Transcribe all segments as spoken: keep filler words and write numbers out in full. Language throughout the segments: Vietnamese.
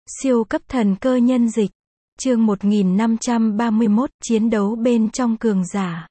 Siêu cấp thần cơ nhân dịch. Chương một nghìn năm trăm ba mươi mốt, chiến đấu bên trong cường giả.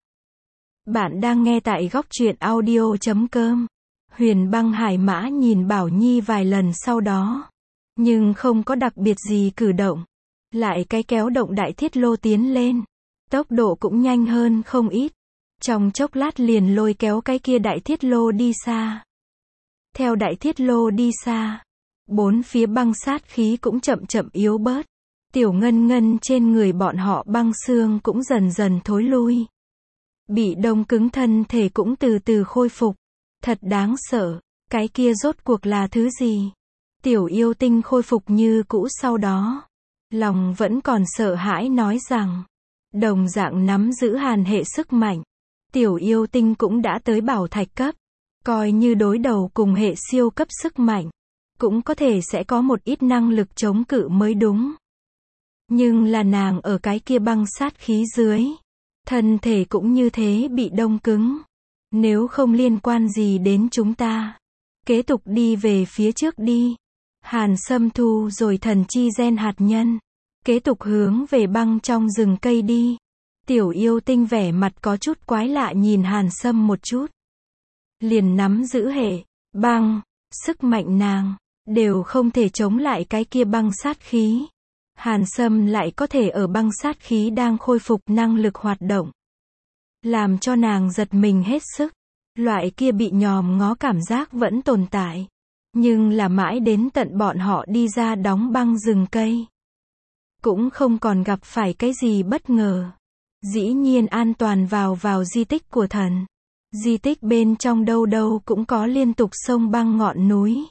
Bạn đang nghe tại góc truyện audio chấm com. Huyền Băng Hải Mã nhìn Bảo Nhi vài lần sau đó, nhưng không có đặc biệt gì cử động. Lại cái kéo động đại thiết lô tiến lên. Tốc độ cũng nhanh hơn không ít. Trong chốc lát liền lôi kéo cái kia đại thiết lô đi xa. Theo đại thiết lô đi xa, bốn phía băng sát khí cũng chậm chậm yếu bớt. Tiểu ngân ngân trên người bọn họ băng xương cũng dần dần thối lui. Bị đông cứng thân thể cũng từ từ khôi phục. Thật đáng sợ, cái kia rốt cuộc là thứ gì? Tiểu yêu tinh khôi phục như cũ sau đó. Lòng vẫn còn sợ hãi nói rằng, đồng dạng nắm giữ hàn hệ sức mạnh. Tiểu yêu tinh cũng đã tới bảo thạch cấp. Coi như đối đầu cùng hệ siêu cấp sức mạnh, cũng có thể sẽ có một ít năng lực chống cự mới đúng. Nhưng là nàng ở cái kia băng sát khí dưới. Thân thể cũng như thế bị đông cứng. Nếu không liên quan gì đến chúng ta, kế tục đi về phía trước đi. Hàn Sâm thu rồi thần chi gen hạt nhân. Kế tục hướng về băng trong rừng cây đi. Tiểu yêu tinh vẻ mặt có chút quái lạ nhìn Hàn Sâm một chút. Liền nắm giữ hệ, băng, sức mạnh nàng, đều không thể chống lại cái kia băng sát khí. Hàn Sâm lại có thể ở băng sát khí đang khôi phục năng lực hoạt động. Làm cho nàng giật mình hết sức. Loại kia bị nhòm ngó cảm giác vẫn tồn tại. Nhưng là mãi đến tận bọn họ đi ra đóng băng rừng cây. Cũng không còn gặp phải cái gì bất ngờ. Dĩ nhiên an toàn vào vào di tích của thần. Di tích bên trong đâu đâu cũng có liên tục sông băng ngọn núi.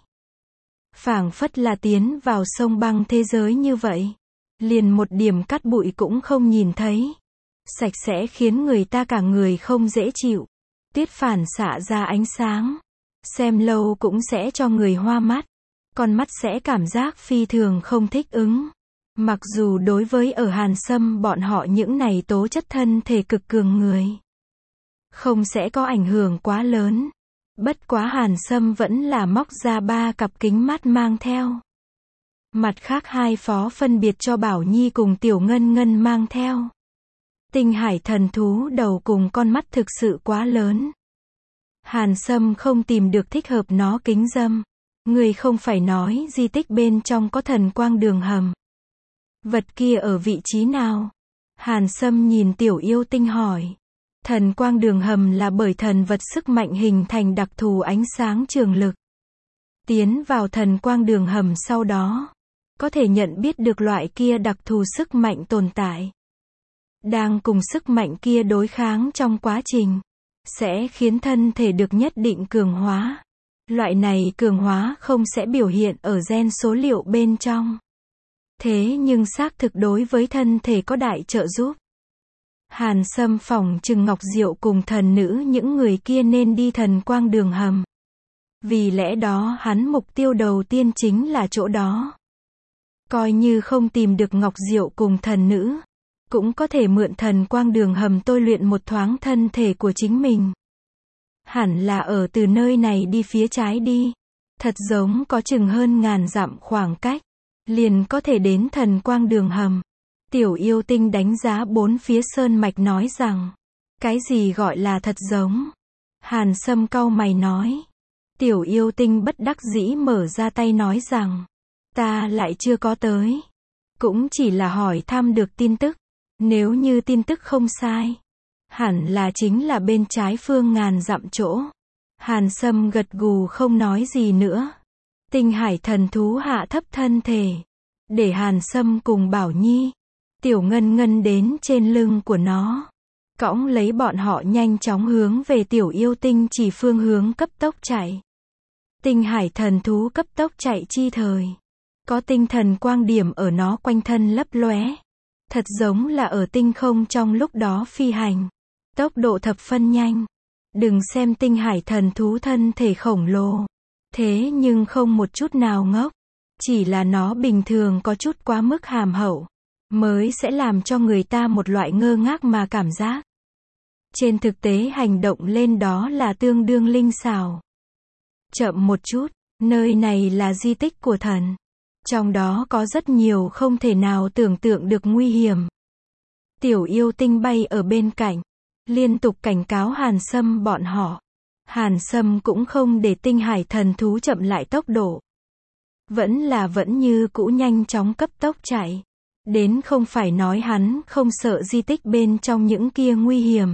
Phảng phất là tiến vào sông băng thế giới như vậy. Liền một điểm cát bụi cũng không nhìn thấy. Sạch sẽ khiến người ta cả người không dễ chịu. Tiết phản xạ ra ánh sáng. Xem lâu cũng sẽ cho người hoa mắt. Con mắt sẽ cảm giác phi thường không thích ứng. Mặc dù đối với ở Hàn Sâm bọn họ những này tố chất thân thể cực cường người, không sẽ có ảnh hưởng quá lớn. Bất quá Hàn Sâm vẫn là móc ra ba cặp kính mắt mang theo. Mặt khác hai phó phân biệt cho Bảo Nhi cùng Tiểu Ngân Ngân mang theo. Tinh hải thần thú đầu cùng con mắt thực sự quá lớn. Hàn Sâm không tìm được thích hợp nó kính dâm. Người không phải nói di tích bên trong có thần quang đường hầm. Vật kia ở vị trí nào? Hàn Sâm nhìn Tiểu yêu tinh hỏi. Thần quang đường hầm là bởi thần vật sức mạnh hình thành đặc thù ánh sáng trường lực. Tiến vào thần quang đường hầm sau đó, có thể nhận biết được loại kia đặc thù sức mạnh tồn tại. Đang cùng sức mạnh kia đối kháng trong quá trình, sẽ khiến thân thể được nhất định cường hóa. Loại này cường hóa không sẽ biểu hiện ở gen số liệu bên trong. Thế nhưng xác thực đối với thân thể có đại trợ giúp. Hàn Sâm phỏng chừng Ngọc Diệu cùng thần nữ những người kia nên đi thần quang đường hầm. Vì lẽ đó hắn mục tiêu đầu tiên chính là chỗ đó. Coi như không tìm được Ngọc Diệu cùng thần nữ, cũng có thể mượn thần quang đường hầm tôi luyện một thoáng thân thể của chính mình. Hẳn là ở từ nơi này đi phía trái đi. Thật giống có chừng hơn ngàn dặm khoảng cách. Liền có thể đến thần quang đường hầm. Tiểu yêu tinh đánh giá bốn phía sơn mạch nói rằng, cái gì gọi là thật giống? Hàn Sâm cau mày nói. Tiểu yêu tinh bất đắc dĩ mở ra tay nói rằng, ta lại chưa có tới. Cũng chỉ là hỏi thăm được tin tức. Nếu như tin tức không sai, hẳn là chính là bên trái phương ngàn dặm chỗ. Hàn Sâm gật gù không nói gì nữa. Tinh hải thần thú hạ thấp thân thể, để Hàn Sâm cùng Bảo Nhi, Tiểu Ngân Ngân đến trên lưng của nó. Cõng lấy bọn họ nhanh chóng hướng về tiểu yêu tinh chỉ phương hướng cấp tốc chạy. Tinh hải thần thú cấp tốc chạy chi thời. Có tinh thần quang điểm ở nó quanh thân lấp lóe. Thật giống là ở tinh không trong lúc đó phi hành. Tốc độ thập phân nhanh. Đừng xem tinh hải thần thú thân thể khổng lồ. Thế nhưng không một chút nào ngốc. Chỉ là nó bình thường có chút quá mức hàm hậu. Mới sẽ làm cho người ta một loại ngơ ngác mà cảm giác. Trên thực tế hành động lên đó là tương đương linh xảo. Chậm một chút, nơi này là di tích của thần. Trong đó có rất nhiều không thể nào tưởng tượng được nguy hiểm. Tiểu yêu tinh bay ở bên cạnh, liên tục cảnh cáo Hàn Sâm bọn họ. Hàn Sâm cũng không để tinh hải thần thú chậm lại tốc độ. Vẫn là vẫn như cũ nhanh chóng cấp tốc chạy. Đến không phải nói hắn không sợ di tích bên trong những kia nguy hiểm.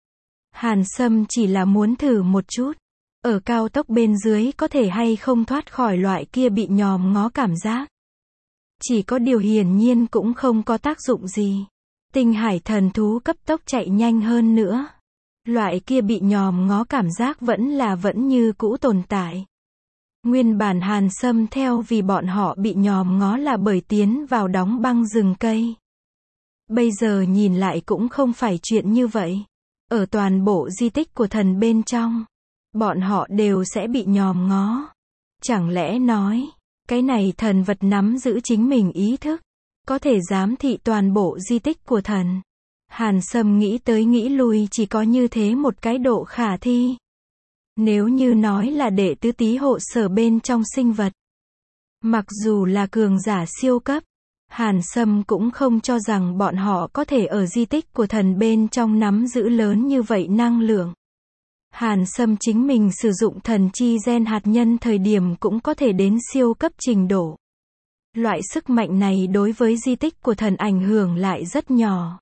Hàn Sâm chỉ là muốn thử một chút. Ở cao tốc bên dưới có thể hay không thoát khỏi loại kia bị nhòm ngó cảm giác. Chỉ có điều hiển nhiên cũng không có tác dụng gì. Tinh hải thần thú cấp tốc chạy nhanh hơn nữa. Loại kia bị nhòm ngó cảm giác vẫn là vẫn như cũ tồn tại. Nguyên bản Hàn Sâm theo vì bọn họ bị nhòm ngó là bởi tiến vào đóng băng rừng cây. Bây giờ nhìn lại cũng không phải chuyện như vậy. Ở toàn bộ di tích của thần bên trong, bọn họ đều sẽ bị nhòm ngó. Chẳng lẽ nói, cái này thần vật nắm giữ chính mình ý thức, có thể giám thị toàn bộ di tích của thần. Hàn Sâm nghĩ tới nghĩ lui chỉ có như thế một cái độ khả thi. Nếu như nói là đệ tứ tí hộ sở bên trong sinh vật, mặc dù là cường giả siêu cấp, Hàn Sâm cũng không cho rằng bọn họ có thể ở di tích của thần bên trong nắm giữ lớn như vậy năng lượng. Hàn Sâm chính mình sử dụng thần chi gen hạt nhân thời điểm cũng có thể đến siêu cấp trình độ. Loại sức mạnh này đối với di tích của thần ảnh hưởng lại rất nhỏ.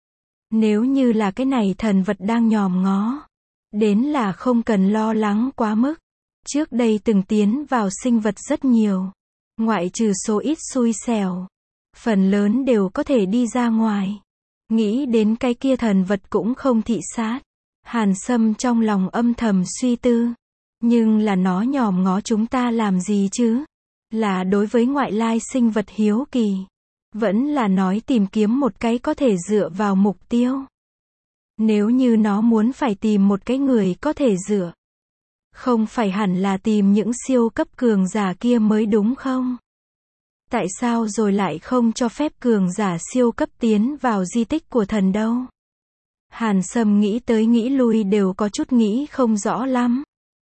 Nếu như là cái này thần vật đang nhòm ngó, đến là không cần lo lắng quá mức. Trước đây từng tiến vào sinh vật rất nhiều. Ngoại trừ số ít xui xẻo, phần lớn đều có thể đi ra ngoài. Nghĩ đến cái kia thần vật cũng không thị sát. Hàn Sâm trong lòng âm thầm suy tư. Nhưng là nó nhòm ngó chúng ta làm gì chứ? Là đối với ngoại lai sinh vật hiếu kỳ. Vẫn là nói tìm kiếm một cái có thể dựa vào mục tiêu. Nếu như nó muốn phải tìm một cái người có thể dựa, không phải hẳn là tìm những siêu cấp cường giả kia mới đúng không? Tại sao rồi lại không cho phép cường giả siêu cấp tiến vào di tích của thần đâu? Hàn Sâm nghĩ tới nghĩ lui đều có chút nghĩ không rõ lắm.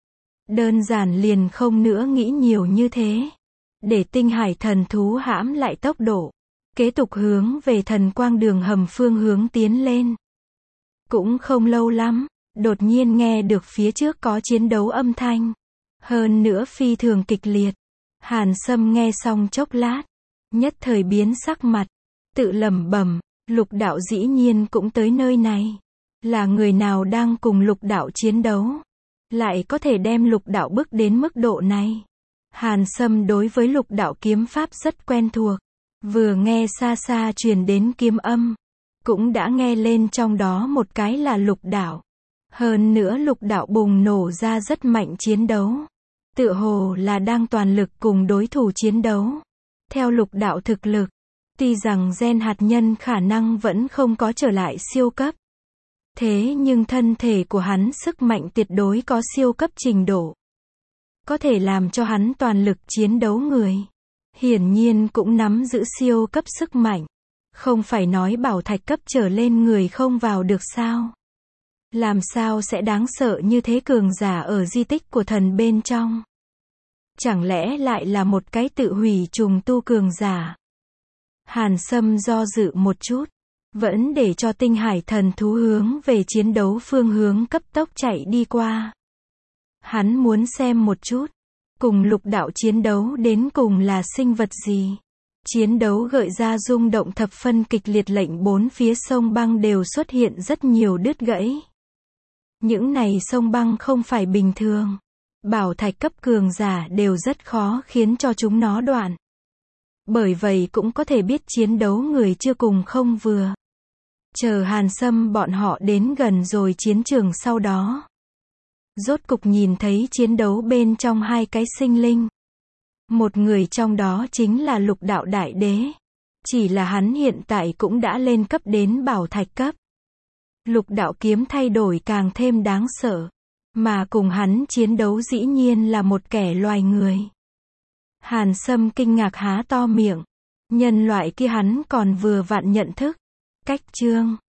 Đơn giản liền không nữa nghĩ nhiều như thế. Để tinh hải thần thú hãm lại tốc độ. Kế tục hướng về thần quang đường hầm phương hướng tiến lên. Cũng không lâu lắm, đột nhiên nghe được phía trước có chiến đấu âm thanh. Hơn nữa phi thường kịch liệt. Hàn Sâm nghe xong chốc lát, nhất thời biến sắc mặt, tự lẩm bẩm, Lục đạo dĩ nhiên cũng tới nơi này. Là người nào đang cùng lục đạo chiến đấu? Lại có thể đem lục đạo bước đến mức độ này? Hàn Sâm đối với lục đạo kiếm pháp rất quen thuộc. Vừa nghe xa xa truyền đến kiếm âm, cũng đã nghe lên trong đó một cái là lục đạo. Hơn nữa lục đạo bùng nổ ra rất mạnh chiến đấu. Tựa hồ là đang toàn lực cùng đối thủ chiến đấu. Theo lục đạo thực lực, tuy rằng gen hạt nhân khả năng vẫn không có trở lại siêu cấp. Thế nhưng thân thể của hắn sức mạnh tuyệt đối có siêu cấp trình độ. Có thể làm cho hắn toàn lực chiến đấu người. Hiển nhiên cũng nắm giữ siêu cấp sức mạnh. Không phải nói bảo thạch cấp trở lên người không vào được sao? Làm sao sẽ đáng sợ như thế cường giả ở di tích của thần bên trong? Chẳng lẽ lại là một cái tự hủy trùng tu cường giả? Hàn Sâm do dự một chút, vẫn để cho tinh hải thần thú hướng về chiến đấu phương hướng cấp tốc chạy đi qua. Hắn muốn xem một chút, cùng lục đạo chiến đấu đến cùng là sinh vật gì. Chiến đấu gợi ra rung động thập phân kịch liệt, lệnh bốn phía sông băng đều xuất hiện rất nhiều đứt gãy. Những này sông băng không phải bình thường. Bảo thạch cấp cường giả đều rất khó khiến cho chúng nó đoạn. Bởi vậy cũng có thể biết chiến đấu người chưa cùng không vừa. Chờ Hàn Sâm bọn họ đến gần rồi chiến trường sau đó. Rốt cục nhìn thấy chiến đấu bên trong hai cái sinh linh. Một người trong đó chính là lục đạo đại đế. Chỉ là hắn hiện tại cũng đã lên cấp đến bảo thạch cấp. Lục đạo kiếm thay đổi càng thêm đáng sợ. Mà cùng hắn chiến đấu dĩ nhiên là một kẻ loài người. Hàn Sâm kinh ngạc há to miệng. Nhân loại kia hắn còn vừa vặn nhận thức. Cách chương